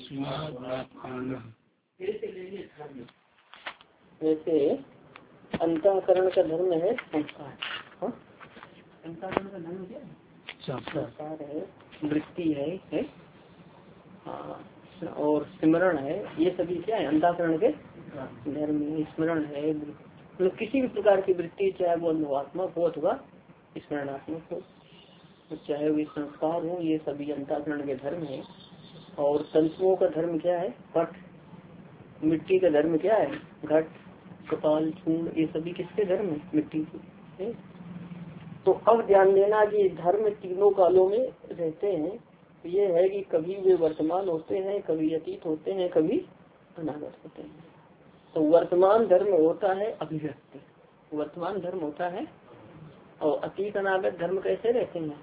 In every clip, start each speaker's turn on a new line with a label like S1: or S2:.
S1: जैसे अंतःकरण का धर्म है संस्कार। अंतःकरण का धर्म क्या है? संस्कार है, वृत्ति है हाँ, और स्मरण है। ये सभी क्या है? अंतःकरण के धर्म में स्मरण है। मतलब किसी भी प्रकार की वृत्ति, चाहे वो अनुभवात्मक हो अथवा स्मरणात्मक हो, चाहे वो संस्कार हो, ये सभी अंतःकरण के धर्म है। और तंतुओं का धर्म क्या है? पट। मिट्टी का धर्म क्या है? घट, कपाल, चूर्ण, ये सभी किसके धर्म है? मिट्टी के। तो अब ध्यान देना कि धर्म तीनों कालों में रहते हैं। ये है कि कभी वे वर्तमान होते हैं, कभी अतीत होते हैं, कभी अनागत होते हैं। तो वर्तमान धर्म होता है अभिव्यक्ति, वर्तमान धर्म होता है। और अतीत अनागत धर्म कैसे रहते हैं?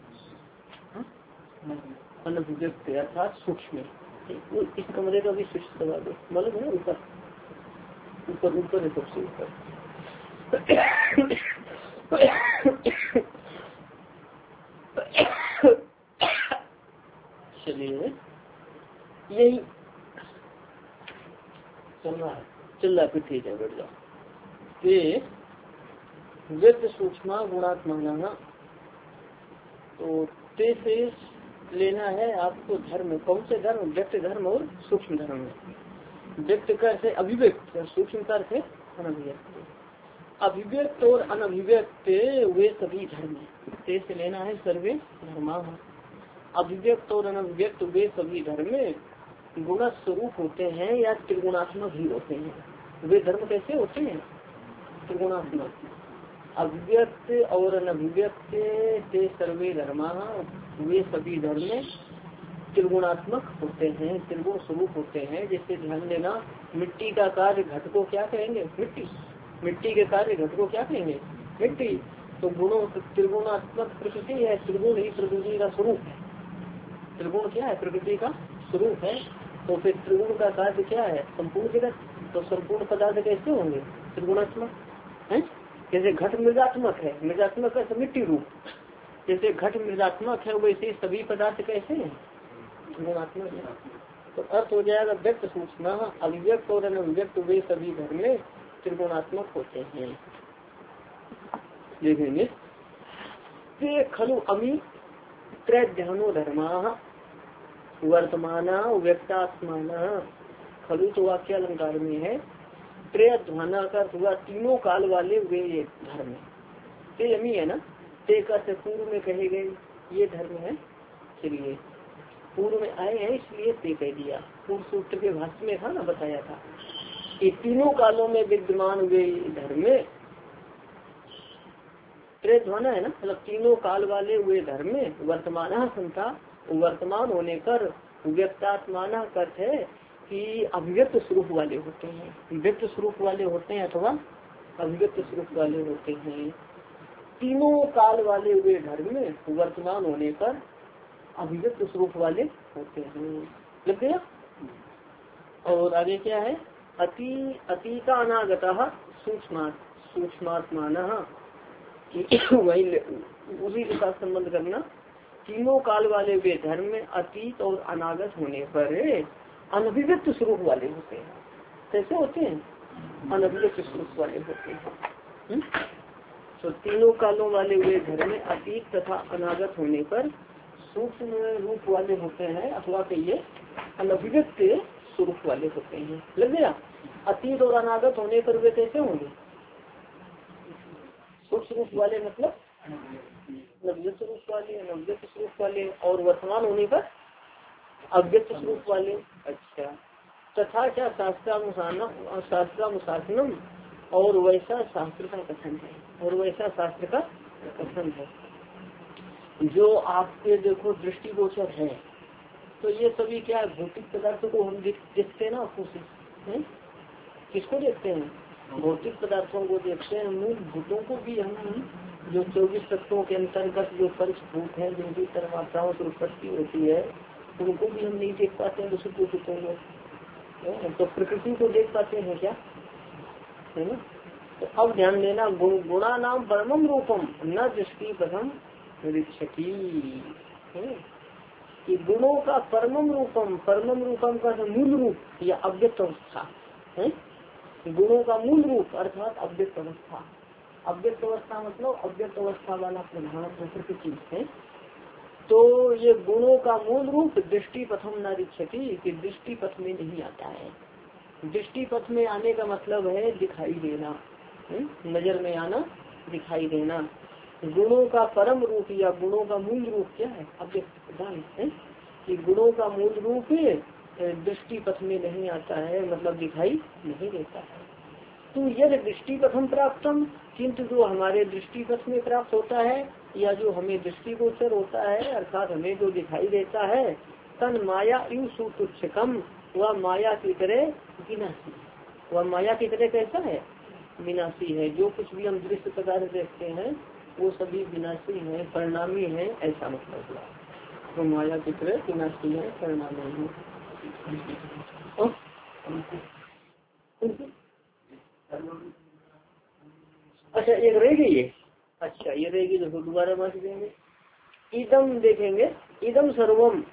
S1: अनभिव्यक्त अर्थात सूक्ष्म। इस कमरे का भी स्विच दबा दो, मतलब है ऊपर ऊपर ऊपर है, सबसे ऊपर। चलिए, यही चल रहा फिर ठीक है, बैठ जाओ। ये व्यक्त सूक्ष्म गुणात्मा, तो ते से लेना है आपको धर्म। कौन से धर्म? व्यक्त धर्म और सूक्ष्म धर्म। व्यक्त कर से अभिव्यक्त, सूक्ष्म कर से अनभिव्यक्त। अभिव्यक्त और अनभिव्यक्त वे सभी धर्म है। ते से लेना है सर्वे धर्मा। अभिव्यक्त और अनभिव्यक्त वे सभी धर्म गुण स्वरूप होते हैं या त्रिगुणात्मक ही होते हैं। वे धर्म कैसे होते हैं? त्रिगुणात्मक। अभिव्यक्त और अनभिव्यक्त ते सर्वे धर्मा, वे सभी धर्म त्रिगुणात्मक होते हैं, त्रिगुण स्वरूप होते हैं। जैसे ध्यान देना, मिट्टी का कार्य घट को क्या कहेंगे? मिट्टी। मिट्टी के कार्य घट को क्या कहेंगे? मिट्टी। तो गुणों त्रिगुणात्मक प्रकृति है, त्रिगुण ही प्रकृति का स्वरूप है। त्रिगुण क्या है? प्रकृति का स्वरूप है। तो फिर त्रिगुण का कार्य क्या है? संपूर्ण जगत। तो संपूर्ण पदार्थ कैसे होंगे? त्रिगुणात्मक है। जैसे घट मृगात्मक है, मृगात्मक है मिट्टी रूप। जैसे घट मृगात्मक है, वैसे सभी पदार्थ कैसे हैं? गुणात्मक है। तो अर्थ हो जाएगा व्यक्त सूक्ष्म अभिव्यक्त और अनभिव्यक्त वे सभी धर्म में त्रिगुणात्मक होते हैं। देखेंगे खलु अमी त्रैध्यानो धर्मा वर्तमाना व्यक्तात्माना। खलु तो वाक्य अलंकार में है। त्रैध्याना का हुआ तीनों काल वाले वे ये धर्म है। ते अमी है ना, ते का से पूर्व में कहे गए ये धर्म है। चलिए, पूर्व में आए हैं इसलिए ते कह दिया। पूर्व सूत्र के भाष्य में था ना, बताया था कि तीनों कालों में विद्यमान वे धर्म त्रैध्वाना है ना, मतलब तीनों काल वाले वे धर्म वर्तमान संता, वर्तमान होने पर व्यक्तात्माना अर्थ है कि अभिव्यक्त स्वरूप वाले होते हैं। व्यक्त स्वरूप वाले होते हैं अथवा अभिव्यक्त स्वरूप वाले होते हैं। तीनों काल वाले वे धर्म वर्तमान होने पर अभिव्यक्त स्वरूप वाले होते हैं। लग गया? और आगे क्या है? अतीता अनागता सूक्ष्मात्मान, वही उसी के साथ संबंध करना। तीनों काल वाले वे धर्म में अतीत और अनागत होने पर अनभिव्यक्त स्वरूप वाले होते हैं। कैसे होते हैं? अनभिव्यक्त स्वरूप वाले होते हैं। तो तीनों कालों वाले वे धर्म में अतीत तथा अनागत होने पर सूक्ष्म रूप वाले होते हैं, अथवा कहिए अनभिव्यक्त स्वरूप वाले होते हैं। लग गया? अतीत और अनागत होने पर वे कैसे होंगे? सूक्ष्म रूप वाले मतलब अव्यक्त स्वरूप वाले, अनव्यक्त स्वरूप वाले, और वर्तमान होने पर अव्यक्त स्वरूप वाले। अच्छा, तथा क्या शास्त्रानुशासनम, और वैसा शास्त्र का कथन है, और वैसा शास्त्र का कथन है जो आपके देखो दृष्टिगोचर है। तो ये सभी क्या है? भौतिक पदार्थों को हम देखते हैं ना, आपको किसको देखते हैं? भौतिक पदार्थों को देखते हैं। मूल भूतों को भी हम, जो 24 तत्वों के अंतर्गत जो पंचभूत है, जिनकी तन्मात्राओं से उत्पत्ति होती है, उनको भी हम नहीं देख पाते हैं दूसरे भूतों को। तो प्रकृति को देख पाते हैं क्या? है ना? तो अब ध्यान देना, गुणा नाम परमम रूपम न दृष्टि प्रथम निरीक्षकी। कि गुणों का परमम रूपम का मूल रूप या अव्यक्त अवस्था है। गुणों का मूल रूप अर्थात अव्यक्त अवस्था। अव्यक्त अवस्था मतलब अव्यक्त अवस्था वाला प्रधान प्रकृति चीज है। तो ये गुणों का मूल रूप दृष्टि पथम न रिक्षति कि दृष्टि पथ में नहीं आता है। दृष्टि पथ में आने का मतलब है दिखाई देना, नजर में आना, दिखाई देना। गुणों का परम रूप या गुणों का मूल रूप क्या है? अव्यक्त प्रधान है कि गुणों का मूल रूप दृष्टि पथ में नहीं आता है, मतलब दिखाई नहीं देता है। तो यदि दृष्टि पथम प्राप्तम, किंतु जो हमारे दृष्टि पथ में प्राप्त होता है या जो हमें दृष्टि गोचर होता है अर्थात हमें जो दिखाई देता है, तन माया यू सुतुच्छकम, वह माया की तरह विनाशी। वह माया की तरह कैसा है? विनाशी है। जो कुछ भी हम दृश्य पदार्थ देखते हैं वो सभी विनाशी है, परिणामी है, ऐसा मतलब हुआ। तो माया की तरह विनाशी है, परिणामी है। अच्छा एक रहेगी ये, अच्छा ये रहेगी तो दोबारा बात देंगे। इदम देखेंगे, इदम सर्वम,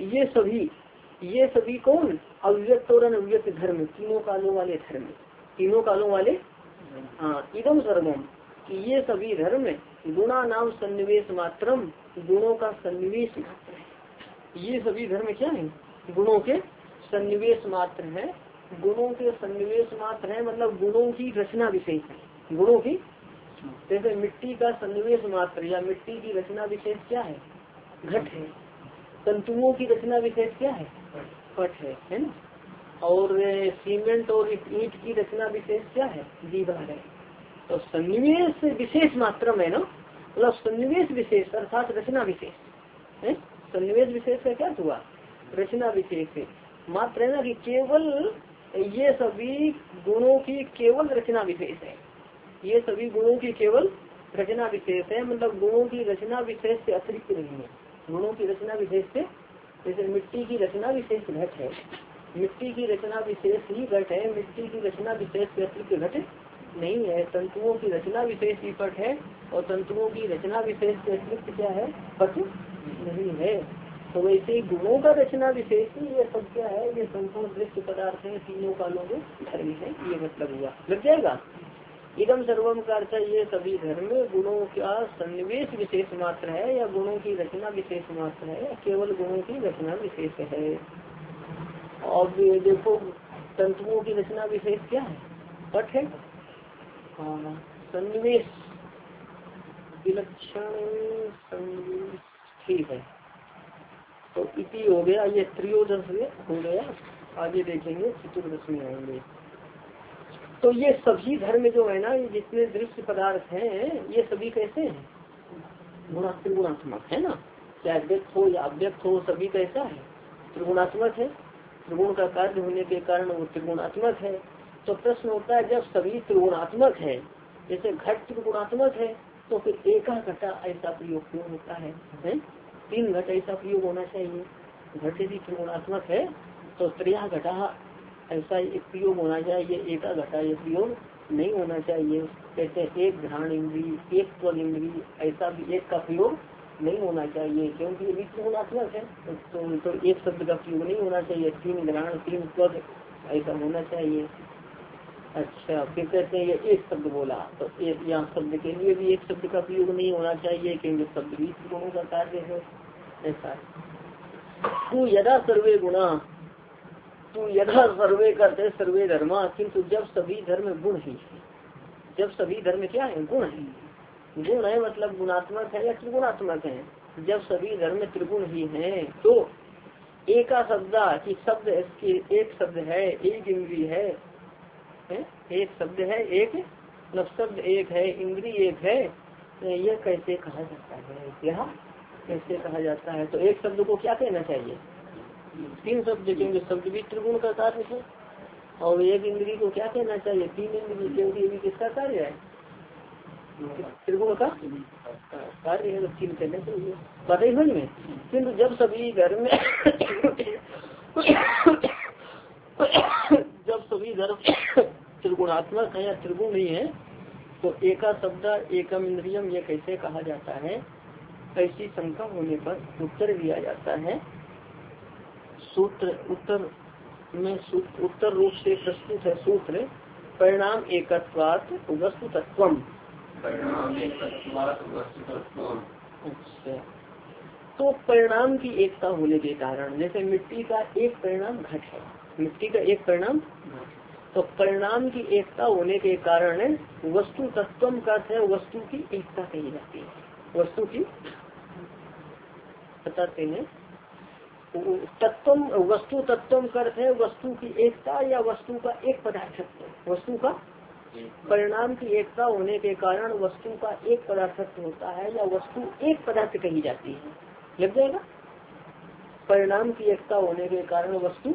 S1: ये सभी कौन? अव्यक्त और अनव्यक्त धर्म, तीनों कालों वाले धर्म, तीनों कालों वाले। हाँ, इदम सर्वम कि ये सभी धर्म गुणा नाम सन्निवेश मात्रम, गुणों का सन्निवेश मात्र है। ये सभी धर्म क्या है? गुणों के सन्निवेश मात्र है। गुणों के सन्निवेश मात्र है मतलब गुणों की रचना विशेष है। गुणों की जैसे मिट्टी का सन्निवेश मात्र या मिट्टी की रचना विशेष क्या है? घट है। तंतुओं की रचना विशेष क्या है? पट है ना। और सीमेंट और ईंट की रचना विशेष क्या है? दीवार है। तो सन्निवेश विशेष मात्र में ना, मतलब सन्निवेश विशेष अर्थात रचना विशेष है। सन्निवेश विशेष का क्या हुआ? रचना विशेष है मात्र है ना, कि केवल ये सभी गुणों की केवल रचना विशेष है। ये सभी गुणों की केवल रचना विशेष है, मतलब गुणों की रचना विशेष से अतिरिक्त नहीं है। गुणों की रचना विशेष से, जैसे मिट्टी की रचना विशेष घट है, मिट्टी की रचना विशेष ही घट है, मिट्टी की रचना विशेष से अतिरिक्त घट नहीं है। तंतुओं की रचना विशेष ही पट है और तंतुओं की रचना विशेष से अतिरिक्त क्या है? पट नहीं है। तो वैसे ही गुणों का रचना विशेष ही ये सब क्या है? ये संपूर्ण दृश्य पदार्थ है, तीनों कालों में धर्म है। ये मतलब हुआ, लग जाएगा। इदम सर्वम का अर्थ ये सभी धर्म गुणों का सन्निवेश विशेष मात्र है या गुणों की रचना विशेष मात्र है या केवल गुणों की रचना विशेष है। और देखो तंतुओं की रचना विशेष क्या है? पट है। हाँ, सन्निवेश विलक्षण सन्निवेश, ठीक है। तो इति हो गया, ये त्रयोदश हो गया। आगे देखेंगे चतुर्दश में आएंगे। तो ये सभी धर्म जो है ना, ये जितने दृश्य पदार्थ हैं ये सभी कैसे हैं? त्रिगुणात्मक है ना। चाहे व्यक्त हो या अव्यक्त हो, सभी कैसा है? त्रिगुणात्मक है। त्रिगुण का कार्य होने के कारण वो त्रिगुणात्मक है। तो प्रश्न होता है जब सभी त्रिगुणात्मक है, जैसे घट त्रिगुणात्मक है, तो फिर एका घटा ऐसा प्रयोग क्यों होता है? तीन घट ऐसा प्रयोग होना चाहिए। घट यदि त्रिगुणात्मक है तो त्रया घटा ऐसा एक प्रयोग होना चाहिए, एका घटा ये प्रयोग नहीं होना चाहिए। कहते हैं एक घ्राण इंद्री, एक त्वग इंद्री, ऐसा भी एक का प्रयोग नहीं होना चाहिए, क्योंकि ये भी त्रिगुणात्मक है। तो एक शब्द का प्रयोग नहीं होना चाहिए। तीन घ्राण तीन त्वग ऐसा होना चाहिए। अच्छा, फिर कहते हैं ये एक शब्द बोला तो एक यहाँ शब्द के लिए भी एक शब्द का प्रयोग नहीं होना चाहिए, क्योंकि शब्द भी गुणों का कार्य है। ऐसा तू यदा सर्वे गुणा, तू यदा सर्वे करते सर्वे धर्मा, किंतु जब सभी धर्म गुण ही है। जब सभी धर्म क्या है? गुण है। गुण है मतलब गुणात्मक है या त्रिगुणात्मक है। जब सभी धर्म त्रिगुण ही हैं तो एका शब्द की शब्द एक शब्द है, एक इंद्रिय है, एक शब्द है, एक मतलब शब्द एक है, इंद्रिय एक है, यह कैसे कहा जाता है? यह कैसे कहा जाता है? तो एक शब्द को क्या कहना चाहिए? तीन शब्द, क्योंकि शब्द भी त्रिगुण का कार्य है। और एक इंद्रिय को क्या कहना चाहिए? तीन इंद्रिय, क्योंकि ये भी किसका कार्य है? त्रिगुण का कार्य है। तो तीन कहने चाहिए पता ही में। किन्तु जब सभी धर्म जब सभी धर्म त्रिगुणात्मक है या त्रिगुण ही है तो एका शब्द एकम इंद्रियम ये कैसे कहा जाता है? ऐसी शंका होने पर उत्तर दिया जाता है सूत्र उत्तर में उत्तर रूप से प्रस्तुत है सूत्र परिणाम एकत्वात् वस्तु तत्वम। अच्छा, तो परिणाम की एकता होने के कारण, जैसे मिट्टी का एक परिणाम घट है, मिट्टी का एक परिणाम, तो परिणाम की एकता होने के कारण वस्तु तत्वम का अर्थ है वस्तु की एकता कही जाती है। वस्तु की बताते हैं तत्वम, वस्तु तत्वम का अर्थ है वस्तु की एकता या वस्तु का एक पदार्थत्व। वस्तु का परिणाम की एकता होने के कारण वस्तु का एक पदार्थत्व होता है या वस्तु एक पदार्थ कही जाती है। लग जाएगा। परिणाम की एकता होने के कारण वस्तु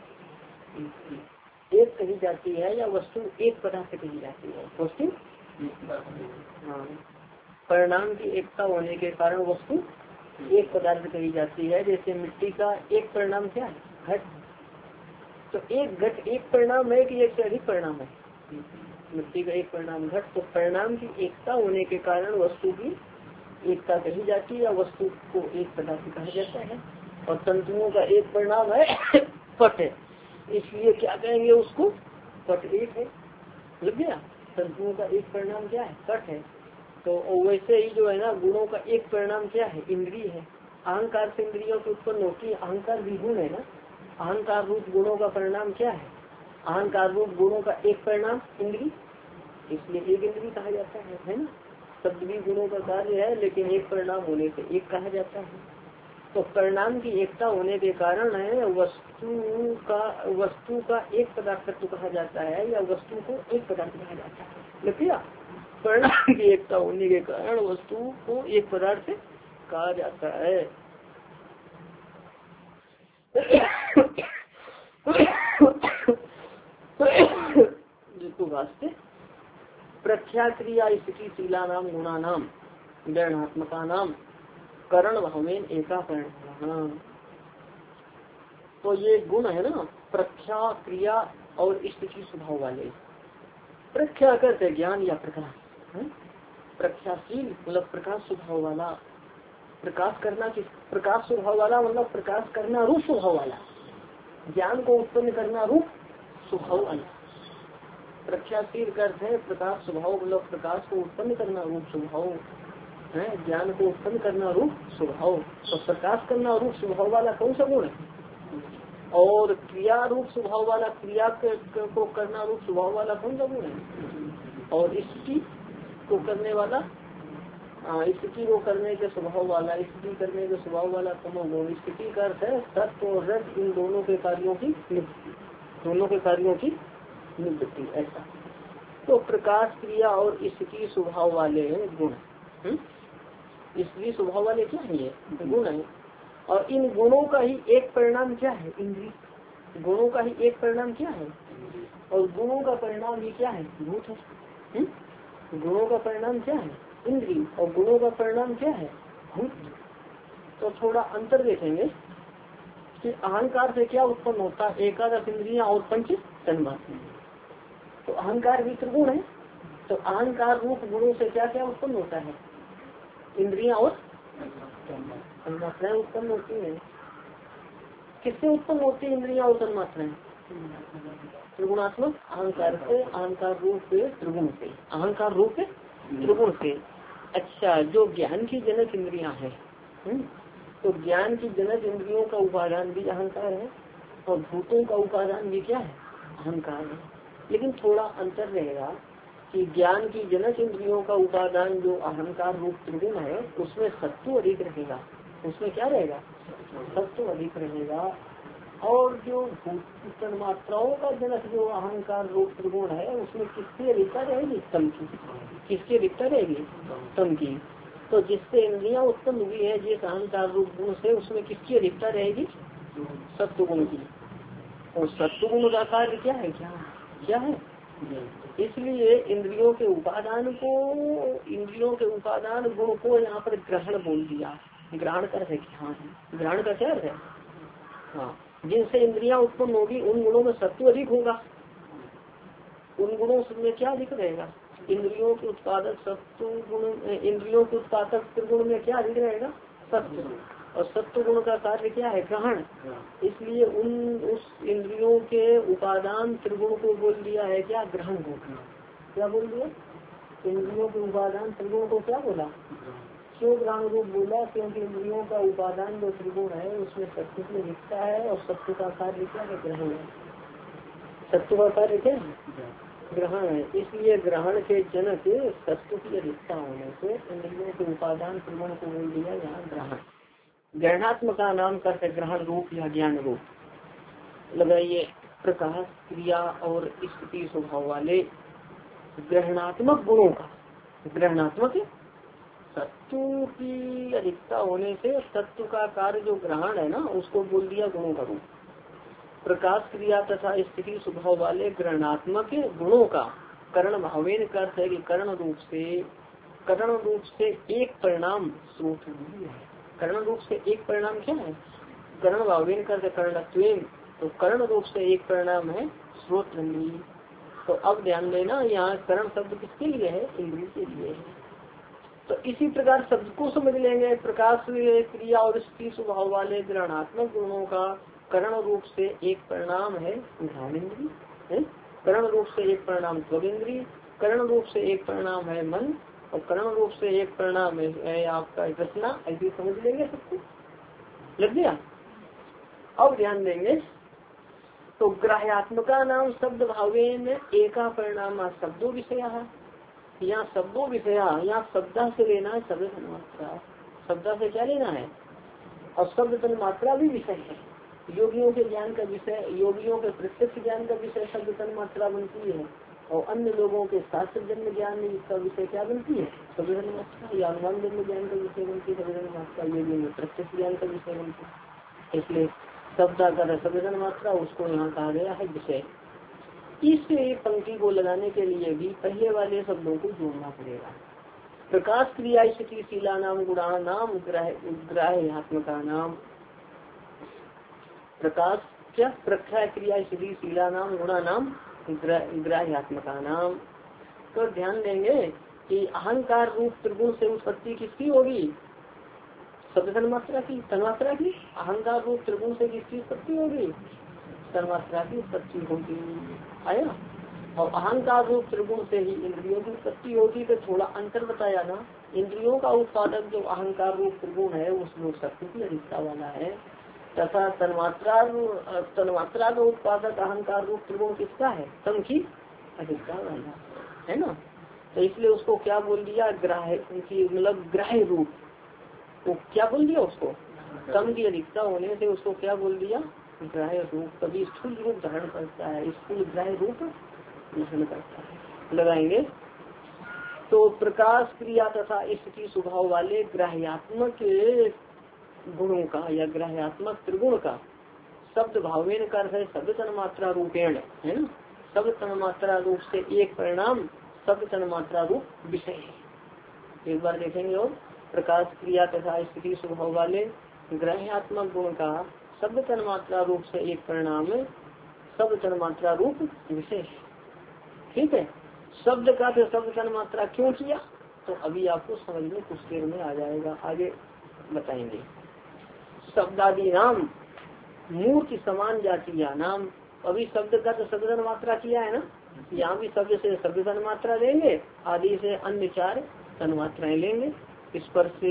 S1: एक कही जाती है या वस्तु एक पदार्थ कही जाती है। वस्तु हाँ, परिणाम की एकता होने के कारण वस्तु एक पदार्थ कही जाती है। जैसे मिट्टी का एक परिणाम क्या है? घट। तो एक घट एक परिणाम है कि एक से अधिक परिणाम है? मिट्टी का एक परिणाम घट। तो परिणाम की एकता होने के कारण वस्तु की एकता कही जाती है या वस्तु को एक पदार्थ कहा जाता है। और तंतुओं का एक परिणाम है पट, इसलिए क्या कहेंगे उसको? पट एक है। लग गया। तंतुओं का एक परिणाम क्या है? पट है। तो वैसे ही जो है ना गुणों का एक परिणाम क्या है? इंद्रिय है। अहंकार से इंद्रियों की उत्पन्न होती है, अहंकार भी गुण है ना। अहंकार रूप गुणों का परिणाम क्या है? अहंकार रूप गुणों का एक परिणाम इंद्रिय, इसलिए एक इंद्रिय कहा जाता है ना। शब्द भी गुणों का कार्य है लेकिन एक परिणाम होने से एक कहा जाता है। तो परिणाम की एकता होने के कारण है वस्तु का एक पदार्थत्व कहा जाता है या वस्तु को एक पदार्थ कहा जाता है। देखिए, परिणाम की एकता होने के कारण वस्तु को एक पदार्थ कहा जाता है। जिसको वास्ते प्रख्या क्रिया स्थिति शीला नाम गुणा नाम वर्णात्मका नाम करण भावेन एका परिणाम। तो ये गुण है ना, प्रख्या क्रिया और स्थिति स्वभाव वाले। प्रख्या करते ज्ञान या प्रकाश, प्रख्याशील मतलब प्रकाश स्वभाव वाला। प्रकाश करना किस? प्रकाश स्वभाव वाला मतलब प्रकाश करना रूप स्वभाव वाला, ज्ञान को उत्पन्न करना रूप स्वभाव वाला। प्रख्याशील करते है प्रकाश स्वभाव मतलब प्रकाश को उत्पन्न करना रूप स्वभाव है, ज्ञान को उत्पन्न करना रूप स्वभाव। तो प्रकाश करना रूप स्वभाव वाला कौन सा गुण है? और क्रिया रूप स्वभाव वाला, क्रिया को करना रूप स्वभाव वाला कौन सा गुण है? और स्थिति को करने वाला, स्थिति को करने के स्वभाव वाला, स्थिति करने के स्वभाव वाला तमोगुण। स्थिति का अर्थ है सत्य और रज इन दोनों के कार्यों की निवृत्ति, दोनों के कार्यों की निवृत्ति। ऐसा तो प्रकाश क्रिया और स्थिति स्वभाव वाले गुण, स्थिति स्वभाव वाले क्या है? ये गुण है। और इन गुणों का ही एक परिणाम क्या है? इंद्रिय। गुणों का ही एक परिणाम क्या है? और गुणों का परिणाम ही क्या है? भूत है। गुणों का परिणाम क्या है? इंद्रिय। और गुणों का परिणाम क्या है? भूत। तो थोड़ा अंतर देखेंगे कि अहंकार से क्या उत्पन्न होता है? एकादश इंद्रियां और पंच तन्मात्रा। तो अहंकार भी त्रिगुण है। तो अहंकार रूप गुणों से क्या क्या उत्पन्न होता है? इंद्रियां और तन्मात्राएं उत्पन्न होती है। किससे उत्पन्न होती है इंद्रियां और तन्मात्राएं? त्रिगुणात्मक अहंकार से, अहंकार रूप त्रिगुण से, अहंकार रूप त्रिगुण से। अच्छा, जो ज्ञान की जनक इंद्रियां हैं, तो ज्ञान की जनक इंद्रियों का उपादान भी अहंकार है और भूतों का उपादान भी क्या है? अहंकार है। लेकिन थोड़ा अंतर रहेगा कि ज्ञान की जनक इंद्रियों का उपादान जो अहंकार रूप त्रिगुण है उसमें सत्व अधिक रहेगा। उसमें क्या रहेगा? सत्व अधिक रहेगा। और जो भूत मात्राओं का जनक जो अहंकार रूप त्रिगुण है उसमें किसकी अधिकता रहेगी? तम की। किसकी अधिकता रहेगी? तम की। तो जिससे इंद्रियां उत्पन्न हुई है जिस अहंकार रूप गुण से, उसमें किसकी अधिकता रहेगी? सत्व गुण की। और सत्व गुण का कार्य क्या है? क्या है? इसलिए इंद्रियों के उपादान को, इंद्रियों के उपादान गुण को यहाँ पर ग्रहण बोल दिया। ग्रहण कर है हाँ, ग्रहण का क्या है? हाँ, जिनसे इंद्रियां उत्पन्न होगी उन गुणों में सत्व अधिक होगा। उन गुणों में क्या अधिक रहेगा? इंद्रियों के उत्पादक सत्व गुण, इंद्रियों के उत्पादक त्रिगुण में क्या अधिक रहेगा? सत्व। और सत्व गुण का कार्य क्या है? ग्रहण। इसलिए उस इंद्रियों के उपादान त्रिगुण को बोल दिया है क्या? ग्रहण रूप। क्या बोल दिया? इंद्रियों के उपादान त्रिगुण को क्या बोला? क्यों ग्रहण रूप बोला? क्योंकि इंद्रियों का उपादान जो त्रिगुण है उसमें सत्व में दिखता है और सत्व का कार्य क्या है? ग्रहण है। सत्व का कार्य क्या है? ग्रहण है। इसलिए ग्रहण के जनक सत्व की अधिकता होने से इंद्रियों के उपादान त्रिगुण को बोल दिया यहाँ ग्रहण। ग्रहणात्मक का नाम करते ग्रहण रूप या ज्ञान रूप लगाइए। प्रकाश क्रिया और स्थिति स्वभाव वाले ग्रहणात्मक गुणों का, ग्रहणात्मक सत्व की अधिकता होने से सत्व का कार्य जो ग्रहण है ना उसको बोल दिया गुणों का रूप। प्रकाश क्रिया तथा स्थिति स्वभाव वाले ग्रहणात्मक गुणों का करण भावेन का अर्थ है कि करण रूप से एक परिणाम स्रोत है। करण रूप से एक परिणाम क्या है? करण भावेन का कर्णत्वेन, तो करण रूप से एक परिणाम है स्रोत। तो अब ध्यान देना यहाँ करण शब्द किसके लिए है? इंद्रिय के लिए है। तो इसी प्रकार शब्द को समझ लेंगे। प्रकाश क्रिया और स्थिति स्वभाव वाले ग्रहणात्मक गुणों का करण रूप से एक परिणाम है घ्राणेन्द्रिय, करण रूप से एक परिणाम त्वगिंद्रिय, करण रूप से एक परिणाम है मन और करण रूप से एक परिणाम है आपका रचना। ऐसे समझ लेंगे सबको। लग गया? अब ध्यान देंगे तो ग्राह्यात्मका नाम शब्द भावेन एका परिणाम शब्दों विषय। यहाँ शब्दों विषया, यहाँ शब्दा से लेना है शब्द तन्मात्रा। शब्दा से क्या लेना है? और शब्द तन्मात्रा भी विषय है। योगियों के ज्ञान का विषय, योगियों के प्रत्यक्ष ज्ञान का विषय शब्द तन्मात्रा बनती है और अन्य लोगों के शास्त्र जन्म ज्ञान में इसका विषय क्या बनती है? शब्द तन्मात्रा। या अनुमान जन्म ज्ञान का विषय बनती है शब्द तन्मात्रा, योगियों में प्रत्यक्ष ज्ञान का विषय बनती है। इसलिए शब्दा का शब्द तन्मात्रा उसको यहाँ कहा गया है विषय। इस पंक्ति को लगाने के लिए भी पहले वाले शब्दों को जोड़ना पड़ेगा। प्रकाश क्रिया स्थिति शीला नाम गुणा नाम ग्राह्यात्मका नाम। प्रकाश क्या? प्रख्या क्रिया स्थिति शीला नाम गुणा नाम ग्राह्यात्मका नाम। तो ध्यान देंगे कि अहंकार रूप त्रिगुण से उत्पत्ति किसकी होगी? शब्द तन्मात्रा की। तन्मात्रा की अहंकार रूप त्रिगुण से किसकी उत्पत्ति होगी? तन्मात्रा की उत्पत्ति होगी। आया? और अहंकार रूप त्रिगुण से ही इंद्रियों की उत्पत्ति होगी। तो थोड़ा अंतर बताया ना। इंद्रियों का उत्पादक जो अहंकार रूप त्रिगुण है उसमें शक्ति की अधिकता वाला है, तथा तन्मात्रा का उत्पादक अहंकार रूप त्रिगुण किसका है? तम की अधिकता वाला है ना। तो इसलिए उसको क्या बोल दिया? ग्राह्य की मतलब ग्राह्य रूप। तो क्या बोल दिया उसको? तम की अधिकता होने से उसको क्या बोल दिया? ग्राह्य रूप। कभी स्थूल रूप धारण करता है, स्थूल ग्राह्य रूप धारण करता है। लगाएंगे तो प्रकाश क्रिया तथा स्थिति स्वभाव वाले ग्राह्यात्मक गुणों का या ग्राह्यात्मक त्रिगुण का शब्द भावेन का अर्थ है शब्द तन्मात्रा रूपेण, है ना। शब्द तन्मात्रा रूप से एक परिणाम शब्द तन्मात्रा रूप विषय है। एक बार देखेंगे। और प्रकाश क्रिया तथा स्थिति स्वभाव वाले ग्राह्यात्मक गुण का शब्द तन्मात्रा रूप से एक परिणाम शब्द तन्मात्रा रूप विशेष। ठीक है। शब्द का तो शब्द तन्मात्रा क्यों किया? तो अभी आपको समझ में कुछ देर में आ जाएगा, आगे बताएंगे। शब्दादि नाम मूर्ति समान जातीय नाम। अभी शब्द का तो शब्द तन्मात्रा किया है ना, यहाँ भी शब्द से शब्द तन्मात्रा लेंगे, आदि से अन्य चार तन्मात्राएं लेंगे। स्पर्श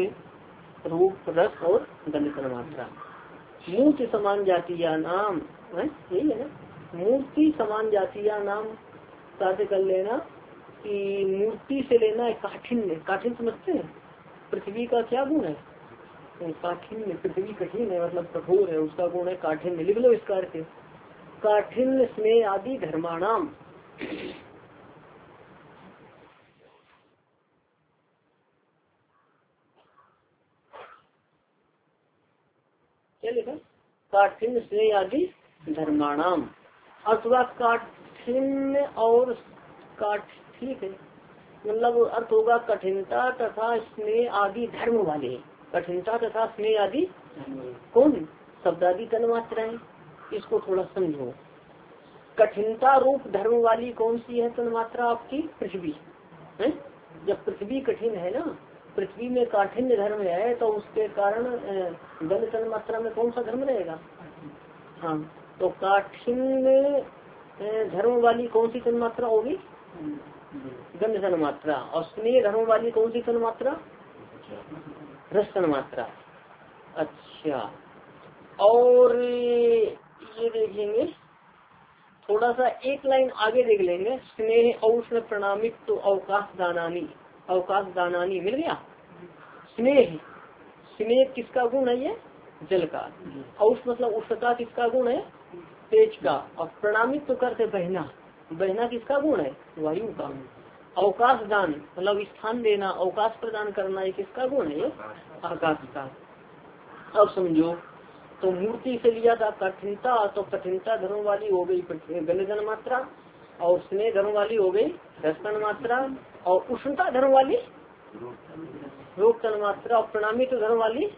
S1: रूप रस और गंध तन्मात्रा। मूर्ति समान जातीय नाम यही है ना। मूर्ति समान जातीय नाम साथ कर लेना कि मूर्ति से लेना है काठिन्य। काठिन्य समझते हैं? पृथ्वी का क्या गुण है? काठिन्य। पृथ्वी कठिन है मतलब कठोर है, उसका गुण है काठिन्य। लिख लो इसका अर्थ। काठिन्य स्नेह आदि धर्माणाम। क्या लिखा? काठिन्य स्नेह आदि धर्माणाम। अथवा काठिन्य और ठीक है, मतलब अर्थ होगा कठिनता तथा स्नेह आदि धर्म वाले। कठिनता तथा स्नेह आदि कौन? शब्दादि तन्मात्राएं। इसको थोड़ा समझो। कठिनता रूप धर्म वाली कौन सी है तन्मात्रा? आपकी पृथ्वी है। जब पृथ्वी कठिन है ना पृथ्वी में काठिन्य धर्म है तो उसके कारण गंध तन मात्रा में कौन सा धर्म रहेगा? हाँ, तो काठिन्य धर्म वाली कौन सी तन मात्रा होगी? गंध तन मात्रा। और स्नेह धर्म वाली कौन सी तन मात्रा? रस तन मात्रा। अच्छा, और ये देखेंगे थोड़ा सा एक लाइन आगे देख लेंगे। स्नेह औष्ण प्रणामित तो अवकाश दानानी मिल गया। स्नेह, स्नेह किसका गुण है? ये जल का। औष्ण मतलब उष्णता किसका गुण है? तेज का। और प्रणामित तो करते बहना, बहना किसका गुण है? वायु का। अवकाश दान मतलब स्थान देना, अवकाश प्रदान करना, ये किसका गुण है? आकाश का। अब समझो, तो मूर्ति से लिया था कठिनता, तो कठिनता धर्म वाली हो गई गंध तन मात्रा, और स्नेह धर्म वाली हो गई रस तन मात्रा, और उष्णता धर्म वाली रूप तन मात्रा, और प्रणामित धर्म वाली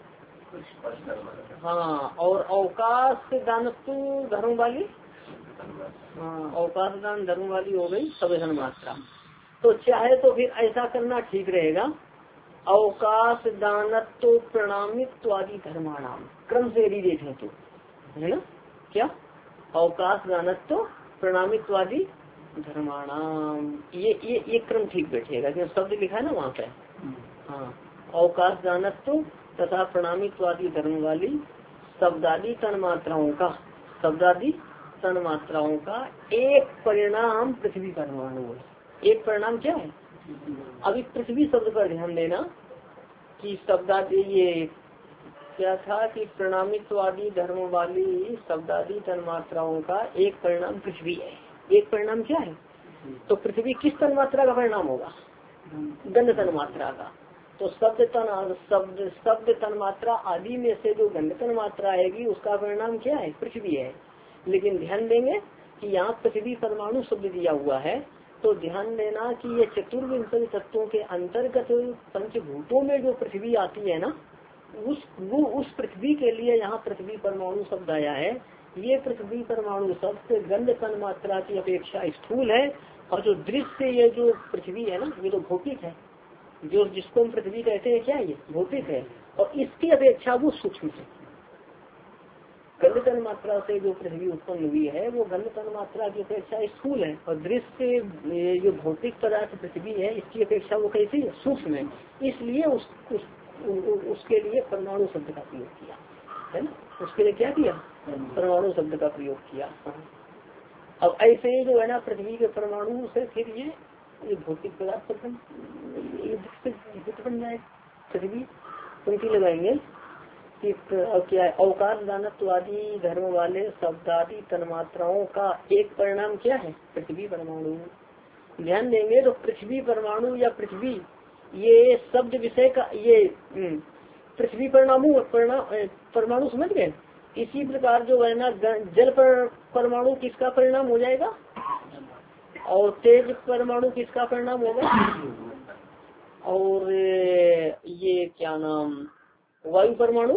S1: हाँ, और अवकाश दानत्व धर्म वाली हाँ, अवकाश दान धर्म वाली हो गई सब धन मात्रा। तो चाहे तो फिर ऐसा करना ठीक रहेगा, अवकाश दानत्व प्रणामित्व आदि धर्माणाम क्रम से यदि देखें तो, है ना? क्या अवकाश दानत्व प्रणामित्व आदि धर्माणाम, ये क्रम ठीक बैठेगा क्योंकि शब्द लिखा है ना वहाँ पे। हाँ, अवकाश दानत्व तथा प्रणामित्व आदि धर्म वाली शब्दादि तन मात्राओं का, शब्दादि तन मात्राओं का एक परिणाम पृथ्वी परमाणु है। एक परिणाम क्या है? अभी पृथ्वी शब्द पर ध्यान देना कि शब्दादि, ये क्या था कि प्रणामित्व आदि धर्म वाली शब्दादि तन मात्राओं का एक परिणाम पृथ्वी है। एक परिणाम क्या है? तो पृथ्वी किस तन मात्रा का परिणाम होगा? गंध तन मात्रा का। तो शब्द तन मात्रा आदि में से जो गंध तन मात्रा आएगी उसका परिणाम क्या है? पृथ्वी है। लेकिन ध्यान देंगे कि यहाँ पृथ्वी परमाणु शब्द दिया हुआ है, तो ध्यान देना कि ये चतुर्विंशति तत्वों के अंतर्गत पंचभूतों में जो पृथ्वी आती है ना, उस पृथ्वी के लिए यहाँ पृथ्वी परमाणु शब्द आया है। ये पृथ्वी परमाणु शब्द गंध तन मात्रा की अपेक्षा स्थूल है, और जो दृश्य ये जो पृथ्वी है ना, ये तो भौतिक है। जो जिसको हम पृथ्वी कहते हैं क्या ये भौतिक है, और इसकी अपेक्षा वो सूक्ष्म है। गंध तन मात्रा से जो पृथ्वी उत्पन्न हुई है वो गंध तन मात्रा की अपेक्षा स्थूल है, और दृश्य जो भौतिक पदार्थ पृथ्वी है इसकी अपेक्षा वो कैसी है? सूक्ष्म है। इसलिए उसके लिए परमाणु शब्द का प्रयोग किया है ना। उसके लिए क्या किया? परमाणु शब्द का प्रयोग किया। अब ऐसे ही जो है ना पृथ्वी के परमाणु से फिर ये भौतिक पदार्थ बन जाए पृथ्वी। पंक्ति लगाएंगे कि क्या है? अवकाश दानत्व आदि धर्म वाले शब्दादि तन्मात्राओं का एक परिणाम क्या है? पृथ्वी परमाणु। ध्यान देंगे तो पृथ्वी परमाणु या पृथ्वी ये शब्द विषय का ये पृथ्वी परमाणु समझ गए। इसी प्रकार जो है ना जल परमाणु किसका परिणाम हो जाएगा? और तेज परमाणु किसका परिणाम होगा? और ये क्या नाम वायु परमाणु,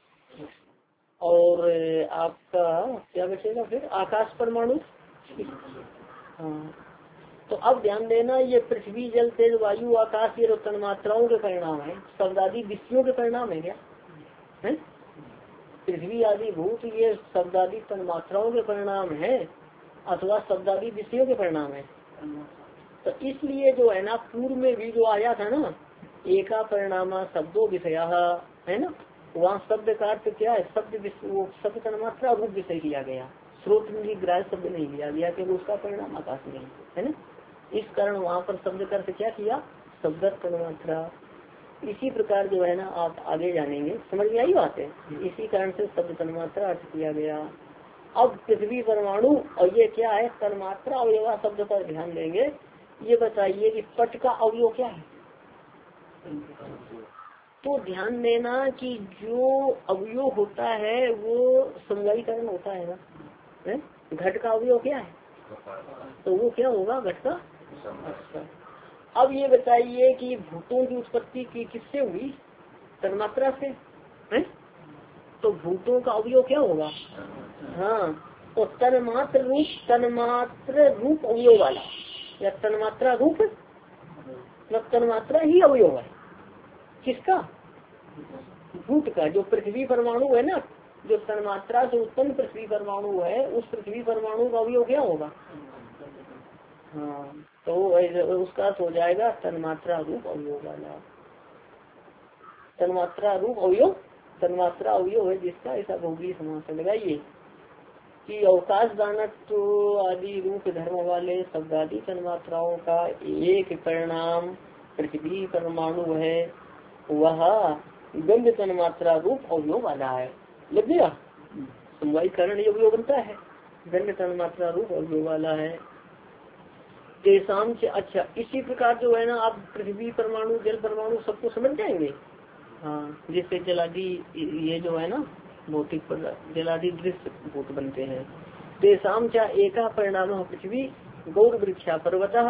S1: और आपका क्या बचेगा फिर? आकाश परमाणु। हाँ, तो अब ध्यान देना ये पृथ्वी जल तेज वायु आकाश ये तन्मात्राओं के परिणाम है, शब्दादि विषयों के परिणाम है क्या है? पृथ्वी आदि भूत ये शब्दादि तन्मात्राओं के परिणाम है अथवा शब्दादि विषयों के परिणाम है। तो इसलिए जो है ना पूर्व में भी जो आया था ना एका परिणाम शब्दों विषया है ना, वहाँ शब्द का अर्थ क्या है? शब्द तन्मात्रा रूप विषय किया गया, स्रोत में ग्राह्य शब्द नहीं लिया गया कि उसका परिणाम आकाश में है ना। इस कारण वहाँ पर शब्द का अर्थ क्या किया? शब्द तन्मात्रा। इसी प्रकार जो है ना आप आगे जानेंगे, समझ में आई बात है। इसी कारण से शब्द तन्मात्रा अर्थ किया गया। अब पृथ्वी परमाणु और ये क्या है? तन्मात्रा अवयवा शब्द पर ध्यान देंगे। ये बताइए कि पट का अवयव क्या है? तो ध्यान देना कि जो अवयव होता है वो समवायीकरण होता है ना। घट का अवयव क्या है? तो वो क्या होगा? घट का। अच्छा, अब ये बताइए कि भूतों की उत्पत्ति की किससे हुई? तन्मात्रा से है। तो भूतों का अवयव क्या होगा? हाँ, तो तन्मात्र रूप अवयव वाला या तन्मात्रा रूप मतलब तन्मात्रा ही अवयव है। किसका? भूत का। जो पृथ्वी परमाणु है ना, जो तन्मात्रा से उत्पन्न पृथ्वी परमाणु है, उस पृथ्वी परमाणु का अवयव क्या होगा? हाँ, तो उसका हो जाएगा तन्मात्रा रूप अवयव वाला। तन्मात्रा रूप अवयव, तन्मात्रा अवयव है जिसका, ऐसा बहुब्री समास लगाइए कि अवकाश दानत्व आदि रूप धर्म वाले शब्दादि तन्मात्राओं का एक परिणाम पृथ्वी परमाणु है, वह गंध तन्मात्रा रूप अवयव वाला है। लग गया? समवायी कारण अवयव बनता है, गंध तन्मात्रा रूप अवयव वाला है। तेसाम से अच्छा, इसी प्रकार जो है ना, आप पृथ्वी परमाणु जल परमाणु सबको समझ जाएंगे। हाँ, जिससे जलादि ये जो है ना भौतिक जलादि दृश्य भूत बनते हैं। तेसाम चा एका परिणाम पृथ्वी गौर वृक्षा पर्वतः,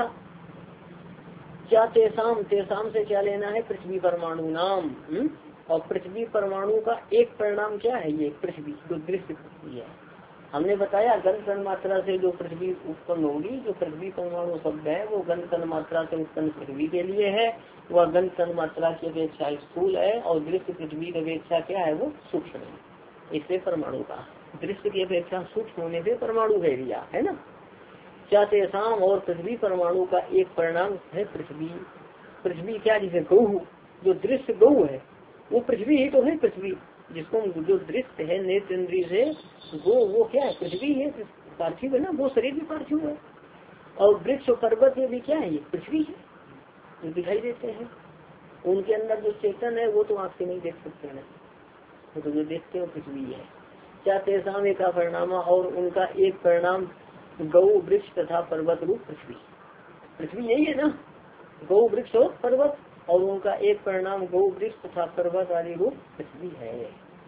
S1: क्या तेसाम, तेसाम से क्या लेना है? पृथ्वी परमाणु नाम। और पृथ्वी परमाणु का एक परिणाम क्या है? ये पृथ्वी जो दृश्य पृथ्वी है। हमने बताया गंध तन्मात्रा से जो पृथ्वी उत्पन्न होगी, जो पृथ्वी परमाणु शब्द है वो गंध तन्मात्रा से उत्पन्न पृथ्वी के लिए है, वह गंध तन्मात्रा की अपेक्षा स्थूल है, और दृश्य पृथ्वी की अपेक्षा क्या है? वो सूक्ष्म है। इससे परमाणु का दृश्य की अपेक्षा सूक्ष्म होने से परमाणु है दिया है ना। क्या तेसाम, और पृथ्वी परमाणु का एक परिणाम है पृथ्वी। पृथ्वी क्या? जिसे गौ, जो दृश्य गौ है वो पृथ्वी ही तो है। पृथ्वी जिसको जो दृश्य है नेत्र इंद्रिय से, वो क्या है? पृथ्वी है, पार्थिव है ना, वो शरीर भी पार्थिव है। और वृक्ष और पर्वत में भी क्या है? ये पृथ्वी है, जो दिखाई देते हैं। उनके अंदर जो चेतन है वो तो आँख से नहीं देख सकते ना, वो तो जो देखते हो पृथ्वी है। क्या तेसाम एक परिणाम, और उनका एक परिणाम गौ वृक्ष तथा पर्वत रूप पृथ्वी। पृथ्वी यही है ना, गौ वृक्ष और पर्वत, और उनका एक परिणाम गौ वृक्ष तथा पर्वत आदि रूप पृथ्वी है।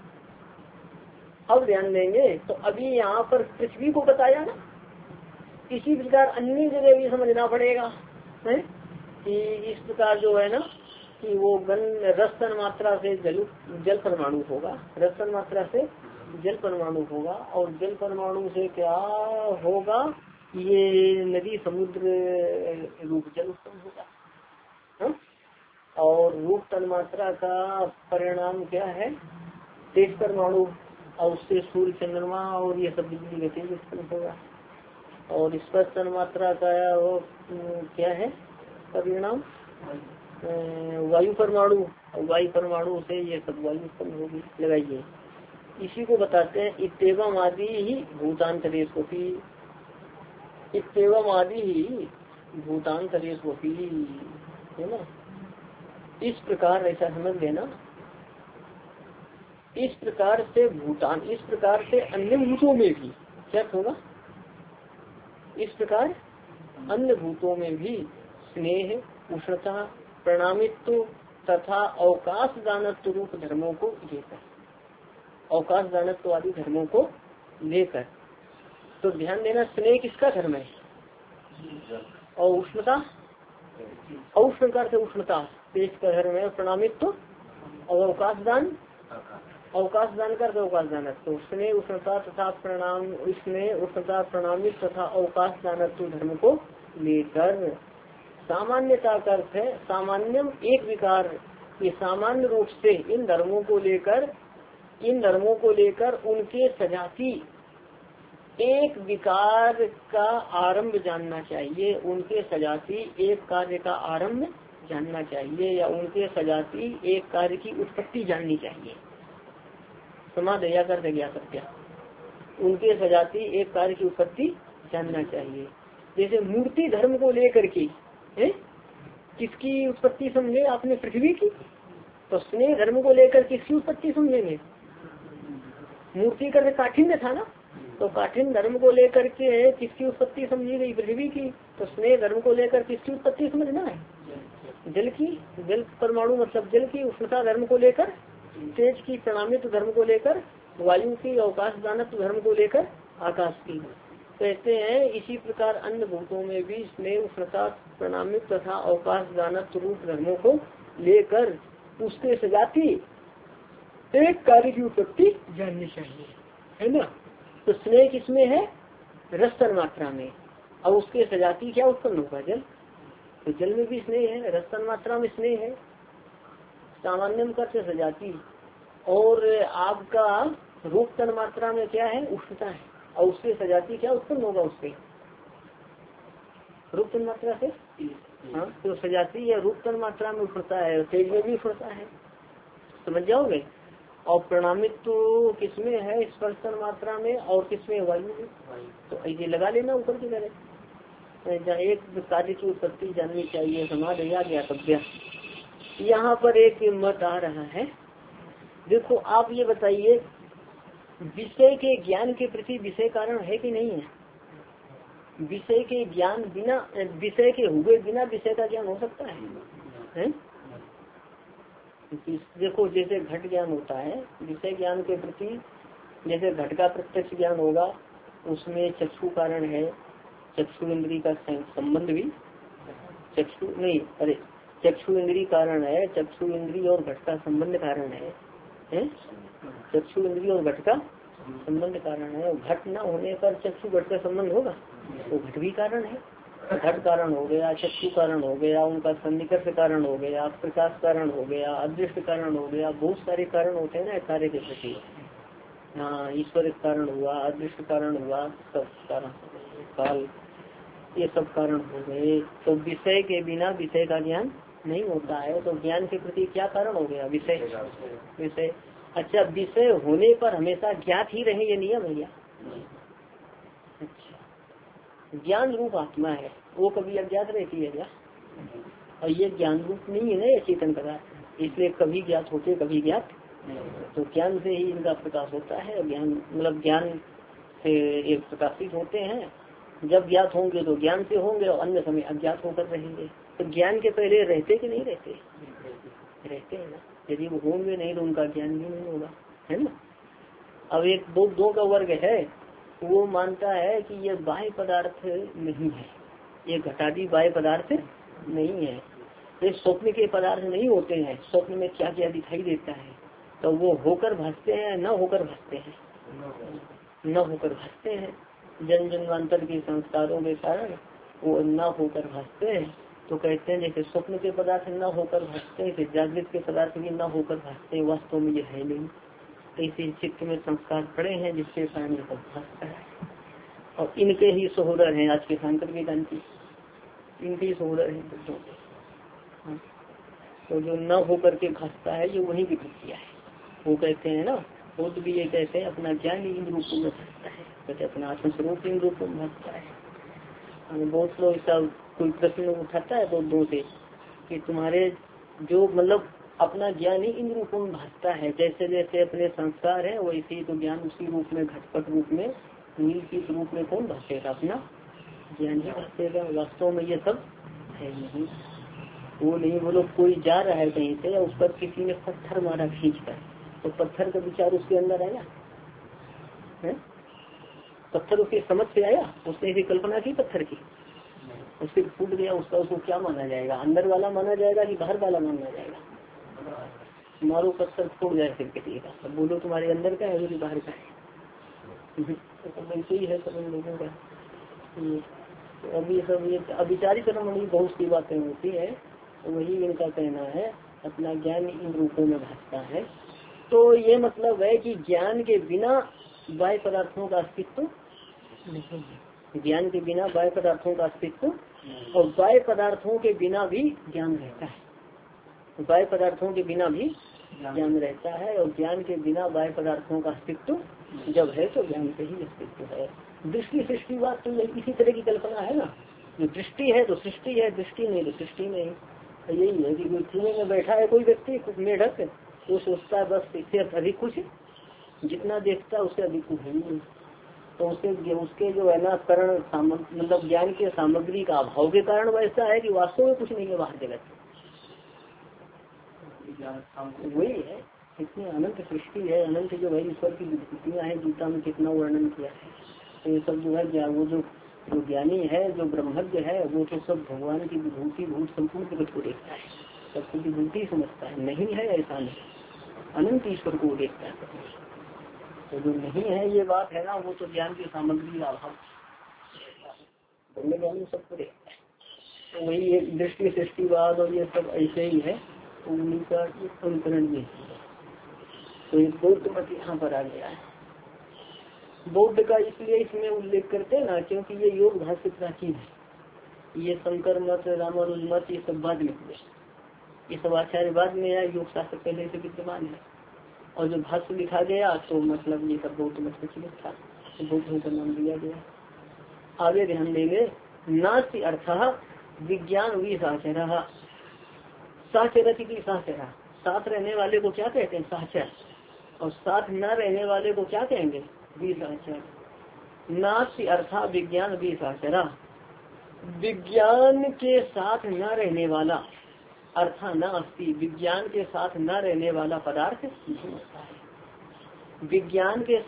S1: अब ध्यान देंगे तो अभी यहाँ पर पृथ्वी को बताया ना, इसी प्रकार अन्य जगह भी समझना पड़ेगा है कि इस प्रकार जो है ना कि वो रस तन्मात्रा से जल परमाणु होगा, रस तन्मात्रा से जल परमाणु होगा, और जल परमाणु से क्या होगा? ये नदी समुद्र रूप जल उत्पन्न होगा। हा? और रूप तन्मात्रा का परिणाम क्या है? तेज परमाणु, और उससे सूर्य चंद्रमा और ये सब बिजली का तेज उत्पन्न होगा। और स्पर्श तन्मात्रा का वो क्या है परिणाम? वायु परमाणु, वायु परमाणु से ये सब वायु उत्पन्न होगी। लगाइए, इसी को बताते हैं इत्तेवम आदि ही भूतांतरेश होती, इत्तेवम आदि ही भूतांतरेश होती है ना। इस प्रकार ऐसा समझ लेना, इस प्रकार से भूतान, इस प्रकार से अन्य भूतों में भी क्या होगा? इस प्रकार अन्य भूतों में भी स्नेह, उष्णता, प्रणामित्व तथा अवकाश दानत्व रूप धर्मों को लेकर, अवकाश दानत्व आदि धर्मों को लेकर, तो ध्यान देना स्नेह किसका धर्म है? और उष्णता, औष्ण से उष्णता तेज का धर्म है। प्रणामित्व और अवकाश दान, अवकाश दान करके अवकाश दानत्व, स्नेह उष्णता तथा प्रणाम, स्नेह उष्णता प्रणामित तथा अवकाश दानत्व धर्म को लेकर। सामान्यता का अर्थ है सामान्यम एक विकार, ये सामान्य रूप से इन धर्मों को लेकर, इन धर्मों को लेकर उनके सजाती एक विकार का आरंभ जानना चाहिए, उनके सजाती एक कार्य का आरंभ जानना चाहिए, या उनके सजाती एक कार्य की उत्पत्ति जाननी चाहिए। समाधया कर गया सत्या, उनके सजाती एक कार्य की उत्पत्ति जानना चाहिए। जैसे मूर्ति धर्म को लेकर के किसकी उत्पत्ति समझे आपने? पृथ्वी की। तो स्नेह धर्म को लेकर किसकी उत्पत्ति समझेंगे? मूर्ति का काठिन्य था ना, तो काठिन्य धर्म को लेकर के किसकी उत्पत्ति समझी गई? पृथ्वी की। तो स्नेह धर्म को लेकर किसकी उत्पत्ति समझना है? जल की, जल परमाणु मतलब जल की। उष्णता धर्म को लेकर तेज की, प्रणामित धर्म को लेकर वायु की, अवकाश दानत्व धर्म को लेकर आकाश की। कहते हैं इसी प्रकार अन्य भूतों में भी स्नेह, उष्णता, प्रणामित तथा अवकाश दानत्व रूप धर्मों को लेकर उसके सजाती एक कार्य की उत्पत्ति जाननी चाहिए, है ना। तो स्नेह किसमें है? रस तन्मात्रा में। और उसके सजाती क्या उत्पन्न होगा? जल। तो जल में भी स्नेह है, रस तन्मात्रा में स्नेह है। सामान्यम का से सजाती, और आपका रूप तन मात्रा में क्या है, उष्णता है, और उससे सजाती क्या उत्पन्न होगा, उससे रूप तन मात्रा से। हाँ, तो सजाती है रूप तन मात्रा में उठता है, तेज में भी उठता है, समझ जाओगे। और प्रणामित तो किसमें है, स्पर्श तन मात्रा में, और किसमें, वायु में। तो ये लगा लेना ऊपर की तरह, एक कार्य की उत्पत्ति जाननी चाहिए, समाज या ज्ञातव्य। यहाँ पर एक मत आ रहा है, देखो आप ये बताइए, विषय के ज्ञान के प्रति विषय कारण है कि नहीं है। विषय के ज्ञान बिना, विषय के हुए बिना विषय का ज्ञान हो सकता है? देखो जैसे घट ज्ञान होता है, विषय ज्ञान के प्रति, जैसे घट का प्रत्यक्ष ज्ञान होगा, उसमें चक्षु कारण है, चक्षु इंद्री का संबंध भी, चक्षु नहीं, अरे चक्षु इंद्री कारण है, चक्षु इंद्री और घट का संबंध कारण है, चक्षु इंद्री और घट का संबंध कारण है। घट न होने पर चक्षु घट का संबंध होगा, तो घट भी कारण है। घट कारण हो गया, चक्षु कारण हो गया, उनका सन्निकर्ष कारण हो गया, प्रकाश कारण हो गया, अदृष्ट कारण हो गया, बहुत सारे कारण होते हैं ना कार्य के प्रति। हाँ, ईश्वर कारण हुआ, अदृष्ट कारण हुआ, सब कारण, काल, ये सब कारण हो गए। तो विषय के बिना विषय का ज्ञान नहीं होता है। तो ज्ञान के प्रति क्या कारण हो गया, विषय। विषय, अच्छा, विषय होने पर हमेशा ज्ञात ही रहे, ये नियम है क्या? अच्छा, ज्ञान रूप आत्मा है, वो कभी अज्ञात रहती है क्या? और ये ज्ञान रूप नहीं है ना, ये चेतन पदार्थ, इसलिए कभी ज्ञात होते कभी ज्ञात। तो ज्ञान से ही इनका प्रकाश होता है, ज्ञान मतलब ज्ञान से ये प्रकाशित होते हैं। जब ज्ञात होंगे तो ज्ञान से होंगे, और अन्य समय अज्ञात होकर रहेंगे। तो ज्ञान के पहले रहते कि नहीं रहते? रहते हैं ना। यदि वो होंगे नहीं तो उनका ज्ञान भी नहीं होगा, है ना। अब एक दो का वर्ग है, वो मानता है कि ये बाह्य पदार्थ नहीं है, ये घटादी बाह्य पदार्थ नहीं है, ये स्वप्न के पदार्थ नहीं होते हैं। स्वप्न में क्या क्या दिखाई देता है, तो वो होकर भासते हैं, न होकर भासते हैं, न होकर भासते हैं। जन जन्मांतर के संस्कारों के कारण वो न होकर भासते हैं। तो कहते हैं जैसे स्वप्न के पदार्थ न होकर भासते हैं, जागृत के पदार्थ भी न होकर भासते हैं, वास्तव में ये है नहीं। ऐसे चित्त में संस्कार पड़े हैं जिसके कारण ये सब भासता है। और इनके ही सहोदर हैं आज के सांकर वेदान की, इनके ही सहोदर हैं बुद्धों के। तो जो न होकर के भासता है, ये वही विकृतियाँ है। वो कहते हैं ना, बुद्ध भी ये कहते हैं अपना ज्ञान इन रूपों में भासता है, कहते अपना आत्मस्वरूप इन रूपों में भासता है। बहुत लोग ऐसा कोई प्रश्न उठाता है बुद्धों से कि तुम्हारे जो मतलब अपना ज्ञान ही इन रूपों में भासता है, जैसे जैसे अपने संस्कार है वैसे ही तो ज्ञान उसी रूप में, घटपट रूप में, नील की रूप में कौन भासेगा, अपना ज्ञान ही भासेगा। वास्तव में ये सब है नहीं, वो नहीं। बोलो कोई जा रहा है कहीं से, उस पर किसी ने पत्थर मारा खींच कर, तो पत्थर का विचार उसके अंदर आया है? पत्थर उसकी समझ से आया, उसने ऐसी कल्पना की पत्थर की, उससे फूट गया, उसका उसको क्या माना जाएगा, अंदर वाला माना जाएगा कि बाहर वाला माना जाएगा? मारो पत्थर फूट जाए फिर किसी का, अब बोलो तुम्हारे अंदर का है कि बाहर का है? तो ऐसे ही है सब लोगों का। तो अभी सब ये अविचारी कर्म बहुत सी बातें होती है, तो वही इनका कहना है अपना ज्ञान इन रूपों में भासता है। तो ये मतलब है कि ज्ञान के बिना बाह्य पदार्थों का अस्तित्व नहीं है, ज्ञान के बिना बाह्य पदार्थों का अस्तित्व, और बाह्य पदार्थों के बिना भी ज्ञान रहता है, बाह्य पदार्थों के बिना भी ज्ञान रहता है, और ज्ञान के बिना बाह्य पदार्थों का अस्तित्व जब है तो ज्ञान के ही अस्तित्व है। दृष्टि सृष्टि बात तो इसी तरह की कल्पना है ना, जो दृष्टि है तो सृष्टि है, दृष्टि नहीं तो सृष्टि नहीं। तो यही है कि कोई कुएं में बैठा है कोई व्यक्ति, कुछ मेढक, तो सोचता है बस इससे अधिक कुछ, जितना देखता है उससे अधिक कुछ है नहीं। तो उसके जो है ना करण मतलब ज्ञान के सामग्री का अभाव के कारण वैसा है कि वास्तव में कुछ नहीं है बाहर जगत। वही है, इतनी अनंत सृष्टि है, अनंत जो है ईश्वर की विभूतियाँ हैं, गीता में कितना वर्णन किया है। तो ये सब जो है वो जो ज्ञानी है, जो ब्रह्मज्ञ है, वो तो सब भगवान की विभूति भूत संपूर्ण जगत को देखता है, सबकी विभूति समझता है। नहीं है ऐसा नहीं, अनंत ईश्वर को देखता है। तो जो नहीं है ये बात है ना, वो तो ज्ञान की सामग्री का अभाव, ज्ञानी सबको देखता है। तो वही एक दृष्टि सृष्टिवाद और ये सब ऐसे ही है। तो उन्हीं का अनुकरण में तो एक बौद्ध मत यहाँ पर आ गया है। बौद्ध का इसलिए इसमें उल्लेख करते हैं ना, क्योंकि ये योग भाष्य प्राचीन है। ये शंकर मत, रामानुज मत, ये सब बाद में हुए, ये सब आचार्य बाद में आया, योग शास्त्र पहले से विद्यमान है। और जो भाष्य लिखा गया तो मतलब ये सब बौद्ध मत प्रचलित था, तो बौद्ध का नाम दिया गया। आगे ध्यान देंगे, नास्ति अर्थ विज्ञान भी साचर, साचर की साचरा, साथ रहने वाले को क्या कहते हैं? साचर। और साथ न रहने वाले को क्या कहेंगे? विसाचर। नास्ति अर्था विज्ञान विसाचरा, विज्ञान के साथ न रहने वाला, अर्था न अस्ति, विज्ञान के साथ न रहने वाला पदार्थ नहीं होता है। विज्ञान के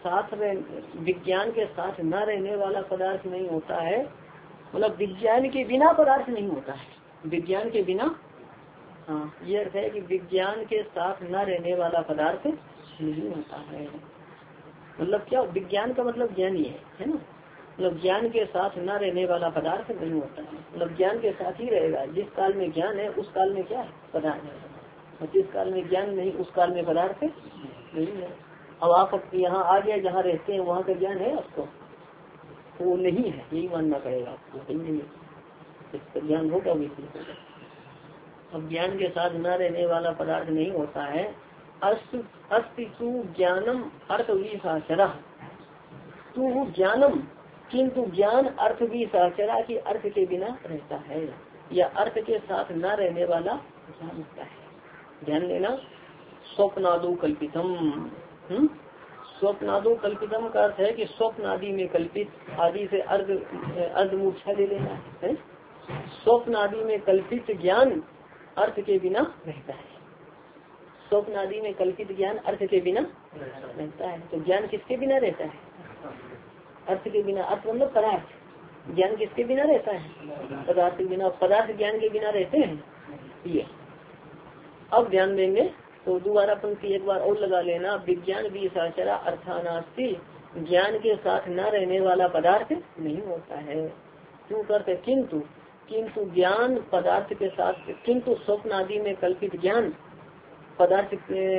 S1: साथ न रहने वाला पदार्थ नहीं होता है, मतलब विज्ञान के बिना पदार्थ नहीं होता है। विज्ञान के बिना, हाँ, ये अर्थ है कि विज्ञान के साथ न रहने वाला पदार्थ नहीं होता है। मतलब क्या? विज्ञान का मतलब ज्ञान ही है ना। मतलब ज्ञान के साथ न रहने वाला पदार्थ नहीं होता है, मतलब ज्ञान के साथ ही रहेगा। जिस काल में ज्ञान है उस काल में क्या है? पदार्थ है। और जिस काल में ज्ञान नहीं उस काल में पदार्थ नहीं है। अब आप यहाँ आ गए, जहाँ रहते हैं वहाँ का ज्ञान है आपको? वो नहीं है, यही मानना पड़ेगा आपको। नहीं, इसका ज्ञान होगा भी होगा। अब ज्ञान के साथ न रहने वाला पदार्थ नहीं होता है। अस्तित्व ज्ञानम अर्थ भी साचरा, तू ज्ञानम, किंतु ज्ञान अर्थ भी साचरा की अर्थ के बिना रहता है, या अर्थ के साथ न रहने वाला ज्ञान होता है। ध्यान देना, स्वप्नादो कल्पितम, स्वप्नादो कल्पितम का अर्थ है कि स्वप्न आदि में कल्पित, आदि से अर्ध मूर्छा ले लेना है। स्वप्न आदि में कल्पित ज्ञान अर्थ के बिना रहता है। स्वप्न आदि में कल्पित ज्ञान अर्थ के बिना रहता है। तो ज्ञान किसके बिना रहता है? अर्थ के बिना। अर्थ मतलब पदार्थ। ज्ञान किसके बिना रहता है? पदार्थ के बिना। पदार्थ ज्ञान के बिना रहते हैं ये। अब ध्यान देंगे तो दोबारा पंक्ति एक बार और लगा लेना, विज्ञान भी साचरा अर्थानास्ति, ज्ञान के साथ न रहने वाला पदार्थ नहीं होता है। क्यों करते? किंतु ज्ञान पदार्थ के साथ, किंतु स्वप्न आदि में कल्पित ज्ञान पदार्थ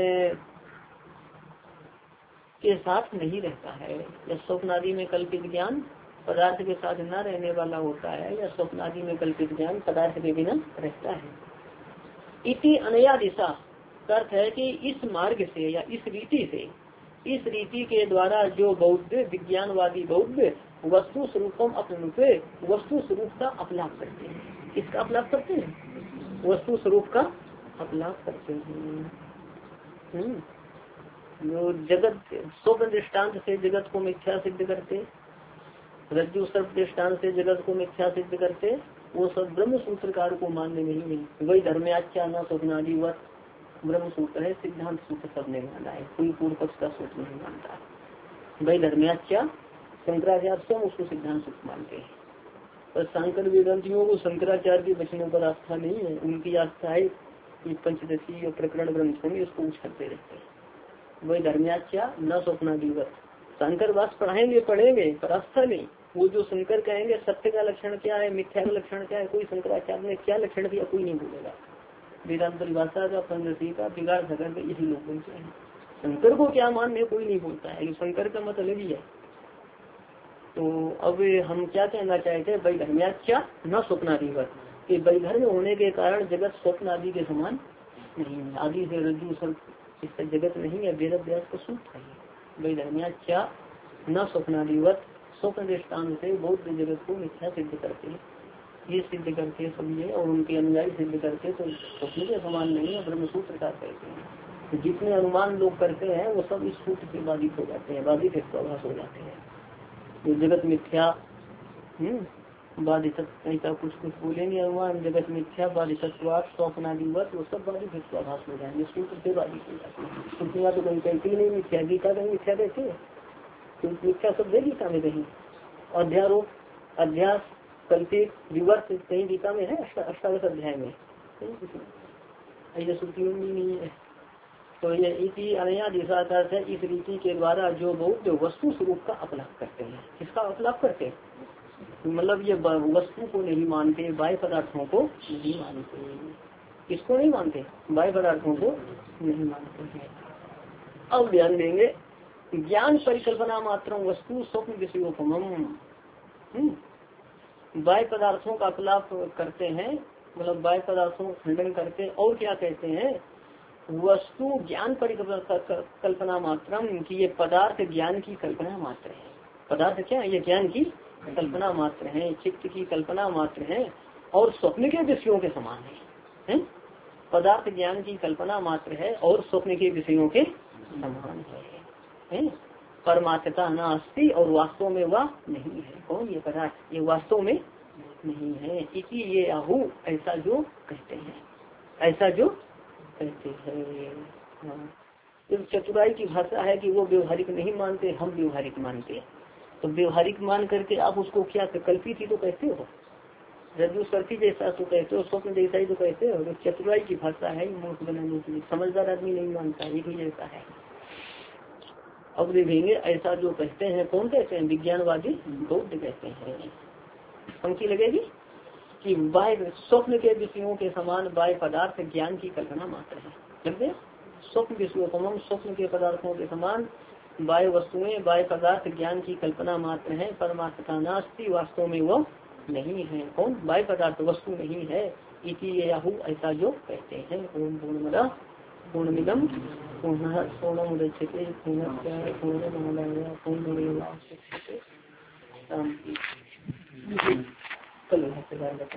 S1: के साथ नहीं रहता है। या स्वप्न आदि में कल्पित ज्ञान पदार्थ के साथ न रहने वाला होता है, या स्वप्न आदि में कल्पित ज्ञान पदार्थ के बिना रहता है। इति अनया दिशा का अर्थ है कि इस मार्ग से या इस रीति से, इस रीति के द्वारा जो बौद्ध विज्ञानवादी बौद्ध वस्तु स्वरूपम अपने वस्तु स्वरूप का अपलाप करते हैं। किसका अपलाप करते हैं? वस्तु स्वरूप का अपलाप करते हैं। जो जगत स्वप्न दृष्टान्त से जगत को मिथ्या सिद्ध करते, रज्जु सर्प दृष्टान्त से जगत को मिथ्या सिद्ध करते, वो सब ब्रह्म सूत्रकार को मानने नहीं। वही धर्म्याख्या न स्वप्नादि वत ब्रह्म सूत्र है, सिद्धांत सूत्र सबने माना है, कोई पूर्व पक्ष का सूत्र नहीं मानता है। वही धर्म्याख्या शंकराचार्य स्वयं उसको सिद्धांत सूत्र मानते हैं, पर शंकर वेदांतियों को शंकराचार्य के वचनों पर आस्था नहीं है। उनकी आस्था है कि पंचदशी और प्रकरण ग्रंथों में उसको उछलते रहते हैं। वही धर्म्याख्या न स्वप्नादिवत, शंकर वास पढ़ाएंगे पढ़ेंगे पर आस्था नहीं। वो जो शंकर कहेंगे सत्य का लक्षण क्या है, मिथ्या का लक्षण क्या है, कोई शंकराचार्य ने क्या लक्षण दिया कोई नहीं बोलेगा। वेदांत परिभाषा का पंचदशी का बिगाड़ सकर के इसी लोग बोलते हैं। शंकर को क्या मानने कोई नहीं बोलता है, शंकर का मत अलग ही है। तो अब हम क्या कहना चाहते हैं, वैधर्म्याख्या न स्वप्नादिवत, कि वैधर्म होने के कारण जगत स्वप्न आदि के समान नहीं है। आदि से रज्जु सर्प इसका जगत नहीं है, वेद व्यास को सूत्र है। वैधर्म्याख्या न स्वप्नादिवत, स्वप्न दृष्टांत से बौद्ध जगत को मिथ्या सिद्ध करते हैं। ये सिद्ध करते सब ये, और उनके अनुयायी सिद्ध करते तो स्वप्न के समान नहीं है, ब्रह्म सूत्र का कहते हैं। तो जितने अनुमान लोग करते हैं वो सब इस सूत्र से बाधित हो जाते हैं, बाधित विश्वास हो जाते हैं। जो जगत मिथ्या बाधित ऐसा कुछ बोलेंगे अनुमान, जगत मिथ्या बाधितत्वात् स्वप्नादिवत, वो सब बाधित विश्वास हो जाएंगे, सूत्र से बाधित हो जाते हैं। सूत्र तो कहीं कहती नहीं मिथ्या, गीता कहीं मिथ्या कहती है, तो मिथ्या शब्द है गीता में कहीं, अध्यारोप अध्यास कल्पित विवर्त कहीं गीता में है, अष्टादश अध्याय में ऐसे श्रुतियों में नहीं है। तो ये इसी अनया दिशा का है, इस रीति के द्वारा जो बौद्ध वस्तु स्वरूप का अपलाप करते हैं। किसका अपलाप करते हैं? मतलब ये वस्तु को नहीं मानते, बाह्य पदार्थों को नहीं मानते। किसको नहीं मानते? बाह्य पदार्थों को नहीं मानते हैं। अब ध्यान देंगे, ज्ञान परिकल्पना मात्र वस्तु स्वप्न विषयोपमम्। बाह्य पदार्थों का कलाप करते हैं, मतलब बाह्य पदार्थों का खंडन करते, और क्या कहते हैं? वस्तु ज्ञान परिकल्पना मात्रम, कि ये पदार्थ ज्ञान की कल्पना मात्र है। पदार्थ क्या है? ये ज्ञान की कल्पना मात्र है, चित्त की कल्पना मात्र है, और स्वप्न के विषयों के समान है। पदार्थ ज्ञान की कल्पना मात्र है और स्वप्न के विषयों के समान है। परमात्मता न अस्ति, और वास्तव में वह नहीं है। कौन? ये पदार्थ, ये वास्तव में नहीं है। इसी ये आहु, ऐसा जो कहते हैं, ऐसा जो कहते हैं। हाँ। चतुराई की भाषा है कि वो व्यवहारिक नहीं मानते, हम व्यवहारिक मानते। तो व्यवहारिक मान करके आप उसको क्या कल्पित ही तो कहते हो, रज्जु सर्पी जैसा तो कहते हो, स्वप्न जैसा ही तो कहते हो। तो चतुराई की भाषा है मूर्ख बनाने के लिए, समझदार आदमी नहीं मानता, एक ही जैसा है। अब देखेंगे, ऐसा जो कहते हैं, कौन कहते हैं? विज्ञानवादी बौद्ध कहते हैं। पंक्ति लगेगी कि बाह्य स्वप्न के विषयों के समान बाह्य पदार्थ ज्ञान की कल्पना मात्र है। समझे? स्वप्न विषयोपम, स्वप्न के पदार्थों के समान बाह्य वस्तुएं बाह्य पदार्थ ज्ञान की कल्पना मात्र है। परमात्मा नास्ति, वास्तव में वो नहीं है। कौन? बाह्य पदार्थ वस्तु नहीं है। इति ये आहु, ऐसा जो कहते हैं। ओम पूर्णमदा पूर्णमिदम पूर्णमुदच्यते पूर्णस्य पूर्णमादाय पूर्णमेवावशिष्यते। शांति।